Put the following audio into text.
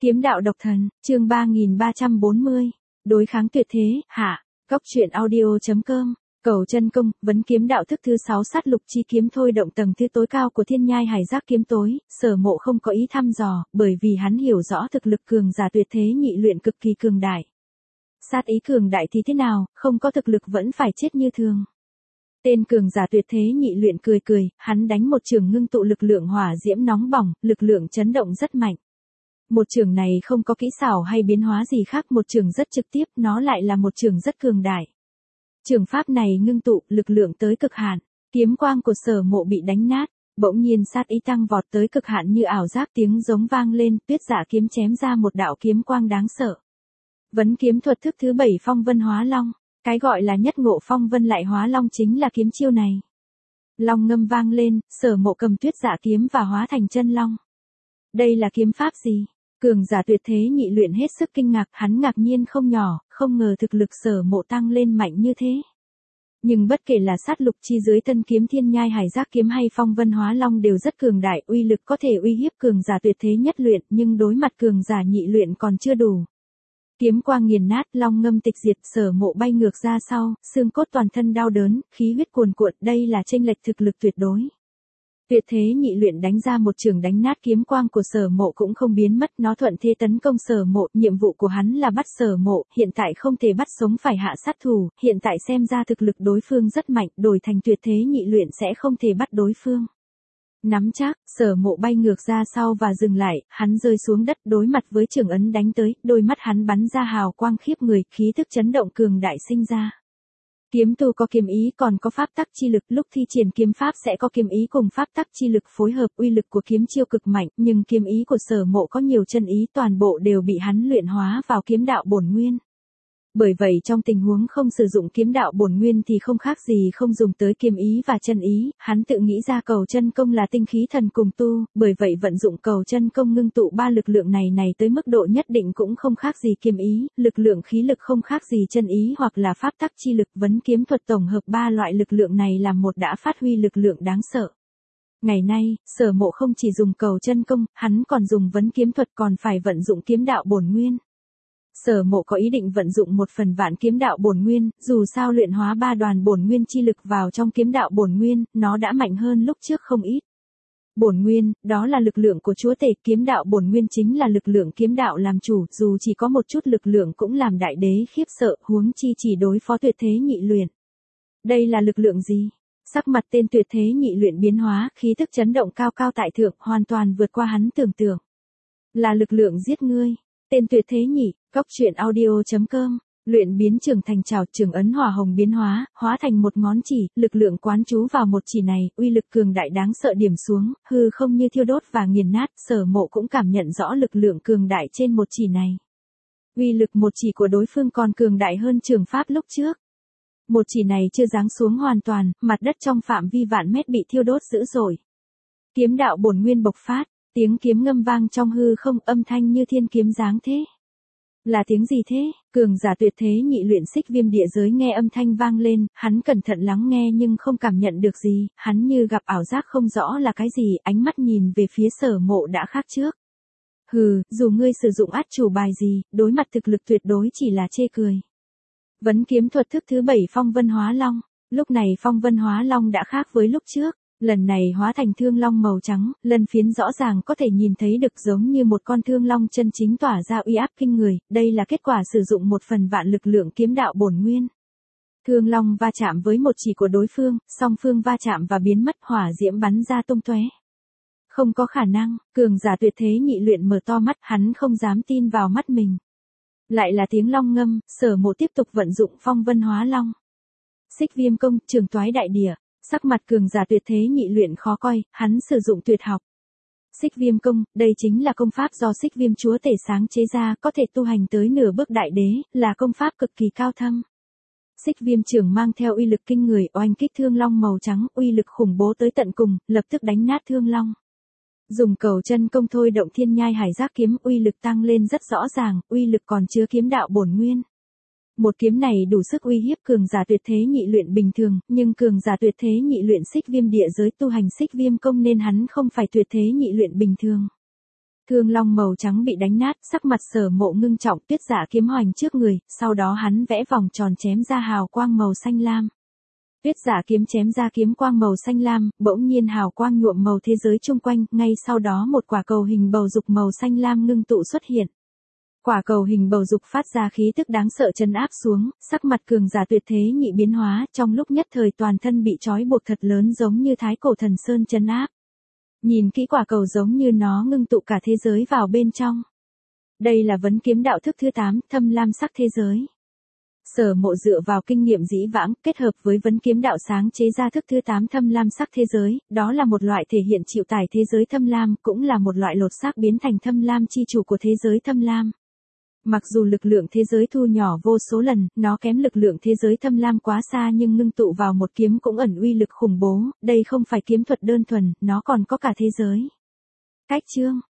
Kiếm đạo độc thần, chương 3340. Đối kháng tuyệt thế, hạ. Cóc truyện audio.com. Cầu chân công, vấn kiếm đạo thức thứ 6 sát lục chi kiếm thôi động tầng thứ tối cao của thiên nhai hải giác kiếm tối, Sở Mộ không có ý thăm dò, bởi vì hắn hiểu rõ thực lực cường giả tuyệt thế nhị luyện cực kỳ cường đại. Sát ý cường đại thì thế nào, không có thực lực vẫn phải chết như thường. Tên cường giả tuyệt thế nhị luyện cười cười, hắn đánh một trường ngưng tụ lực lượng hỏa diễm nóng bỏng, lực lượng chấn động rất mạnh. Một trường này không có kỹ xảo hay biến hóa gì khác, một trường rất trực tiếp, nó lại là một trường rất cường đại. Trường pháp này ngưng tụ, lực lượng tới cực hạn, kiếm quang của Sở Mộ bị đánh nát, bỗng nhiên sát ý tăng vọt tới cực hạn như ảo giác, tiếng giống vang lên, Tuyết Dạ kiếm chém ra một đạo kiếm quang đáng sợ. Vấn kiếm thuật thức thứ 7 Phong Vân Hóa Long, cái gọi là nhất ngộ phong vân lại hóa long chính là kiếm chiêu này. Long ngâm vang lên, Sở Mộ cầm Tuyết Dạ kiếm và hóa thành chân long. Đây là kiếm pháp gì? Cường giả tuyệt thế nhị luyện hết sức kinh ngạc, hắn ngạc nhiên không nhỏ, không ngờ thực lực Sở Mộ tăng lên mạnh như thế. Nhưng bất kể là sát lục chi dưới tân kiếm thiên nhai hải giác kiếm hay phong vân hóa long đều rất cường đại, uy lực có thể uy hiếp cường giả tuyệt thế nhất luyện, nhưng đối mặt cường giả nhị luyện còn chưa đủ. Kiếm quang nghiền nát, long ngâm tịch diệt, Sở Mộ bay ngược ra sau, xương cốt toàn thân đau đớn, khí huyết cuồn cuộn, đây là chênh lệch thực lực tuyệt đối. Tuyệt thế nhị luyện đánh ra một trường đánh nát kiếm quang của Sở Mộ cũng không biến mất, nó thuận thế tấn công Sở Mộ, nhiệm vụ của hắn là bắt Sở Mộ, hiện tại không thể bắt sống phải hạ sát thủ, hiện tại xem ra thực lực đối phương rất mạnh, đổi thành tuyệt thế nhị luyện sẽ không thể bắt đối phương. Nắm chắc, Sở Mộ bay ngược ra sau và dừng lại, hắn rơi xuống đất đối mặt với trường ấn đánh tới, đôi mắt hắn bắn ra hào quang khiếp người, khí tức chấn động cường đại sinh ra. Kiếm tu có kiếm ý còn có pháp tắc chi lực, lúc thi triển kiếm pháp sẽ có kiếm ý cùng pháp tắc chi lực phối hợp, uy lực của kiếm chiêu cực mạnh, nhưng kiếm ý của Sở Mộ có nhiều chân ý, toàn bộ đều bị hắn luyện hóa vào kiếm đạo bổn nguyên. Bởi vậy trong tình huống không sử dụng kiếm đạo bổn nguyên thì không khác gì không dùng tới kiếm ý và chân ý, hắn tự nghĩ ra cầu chân công là tinh khí thần cùng tu, bởi vậy vận dụng cầu chân công ngưng tụ ba lực lượng này tới mức độ nhất định cũng không khác gì kiếm ý, lực lượng khí lực không khác gì chân ý hoặc là pháp tắc chi lực, vấn kiếm thuật tổng hợp ba loại lực lượng này làm một đã phát huy lực lượng đáng sợ. Ngày nay, Sở Mộ không chỉ dùng cầu chân công, hắn còn dùng vấn kiếm thuật, còn phải vận dụng kiếm đạo bổn nguyên. Sở Mộ có ý định vận dụng một phần vạn kiếm đạo bổn nguyên, dù sao luyện hóa ba đoàn bổn nguyên chi lực vào trong kiếm đạo bổn nguyên, nó đã mạnh hơn lúc trước không ít. Bổn nguyên, đó là lực lượng của chúa tể, kiếm đạo bổn nguyên chính là lực lượng kiếm đạo làm chủ, dù chỉ có một chút lực lượng cũng làm đại đế khiếp sợ, huống chi chỉ đối phó tuyệt thế nhị luyện. Đây là lực lượng gì? Sắc mặt tên tuyệt thế nhị luyện biến hóa, khí tức chấn động cao cao tại thượng, hoàn toàn vượt qua hắn tưởng tượng. Là lực lượng giết ngươi. Tên tuyệt thế nhị, cóc truyện audio.com, luyện biến trường thành trảo, trường ấn hỏa hồng biến hóa, hóa thành một ngón chỉ, lực lượng quán trú vào một chỉ này, uy lực cường đại đáng sợ điểm xuống, hư không như thiêu đốt và nghiền nát, Sở Mộ cũng cảm nhận rõ lực lượng cường đại trên một chỉ này. Uy lực một chỉ của đối phương còn cường đại hơn trường pháp lúc trước. Một chỉ này chưa giáng xuống hoàn toàn, mặt đất trong phạm vi vạn mét bị thiêu đốt dữ dội. Kiếm đạo bổn nguyên bộc phát. Tiếng kiếm ngâm vang trong hư không, âm thanh như thiên kiếm giáng thế. Là tiếng gì thế? Cường giả tuyệt thế nhị luyện Xích Viêm địa giới nghe âm thanh vang lên, hắn cẩn thận lắng nghe nhưng không cảm nhận được gì, hắn như gặp ảo giác không rõ là cái gì, ánh mắt nhìn về phía Sở Mộ đã khác trước. Hừ, dù ngươi sử dụng át chủ bài gì, đối mặt thực lực tuyệt đối chỉ là chê cười. Vấn kiếm thuật thức thứ 7 Phong Vân Hóa Long, lúc này Phong Vân Hóa Long đã khác với lúc trước. Lần này hóa thành thương long màu trắng, lân phiến rõ ràng có thể nhìn thấy được giống như một con thương long chân chính tỏa ra uy áp kinh người, đây là kết quả sử dụng một phần vạn lực lượng kiếm đạo bổn nguyên. Thương long va chạm với một chỉ của đối phương, song phương va chạm và biến mất, hỏa diễm bắn ra tung tóe. Không có khả năng, cường giả tuyệt thế nhị luyện mở to mắt, hắn không dám tin vào mắt mình. Lại là tiếng long ngâm, Sở Mộ tiếp tục vận dụng phong vân hóa long. Xích Viêm công, trường toái đại địa. Sắc mặt cường giả tuyệt thế nhị luyện khó coi, hắn sử dụng tuyệt học. Xích Viêm công, đây chính là công pháp do Xích Viêm chúa tể sáng chế ra, có thể tu hành tới nửa bước đại đế, là công pháp cực kỳ cao thâm. Xích Viêm trường mang theo uy lực kinh người, oanh kích thương long màu trắng, uy lực khủng bố tới tận cùng, lập tức đánh nát thương long. Dùng cầu chân công thôi động thiên nhai hải giác kiếm, uy lực tăng lên rất rõ ràng, uy lực còn chứa kiếm đạo bổn nguyên. Một kiếm này đủ sức uy hiếp cường giả tuyệt thế nhị luyện bình thường, nhưng cường giả tuyệt thế nhị luyện Xích Viêm địa giới tu hành Xích Viêm công nên hắn không phải tuyệt thế nhị luyện bình thường. Thương long màu trắng bị đánh nát, sắc mặt Sở Mộ ngưng trọng, Tuyết Dạ kiếm hoành trước người, sau đó hắn vẽ vòng tròn chém ra hào quang màu xanh lam. Tuyết Dạ kiếm chém ra kiếm quang màu xanh lam, bỗng nhiên hào quang nhuộm màu thế giới chung quanh, ngay sau đó một quả cầu hình bầu dục màu xanh lam ngưng tụ xuất hiện. Quả cầu hình bầu dục phát ra khí tức đáng sợ trấn áp xuống, sắc mặt cường giả tuyệt thế nhị biến hóa, trong lúc nhất thời toàn thân bị trói buộc thật lớn giống như thái cổ thần sơn trấn áp. Nhìn kỹ quả cầu giống như nó ngưng tụ cả thế giới vào bên trong. Đây là vấn kiếm đạo thức thứ 8, thâm lam sắc thế giới. Sở Mộ dựa vào kinh nghiệm dĩ vãng, kết hợp với vấn kiếm đạo sáng chế ra thức thứ 8 thâm lam sắc thế giới, đó là một loại thể hiện chịu tải thế giới thâm lam, cũng là một loại lột xác biến thành thâm lam chi chủ của thế giới thâm lam. Mặc dù lực lượng thế giới thu nhỏ vô số lần, nó kém lực lượng thế giới thâm lam quá xa nhưng ngưng tụ vào một kiếm cũng ẩn uy lực khủng bố, đây không phải kiếm thuật đơn thuần, nó còn có cả thế giới. Cách chương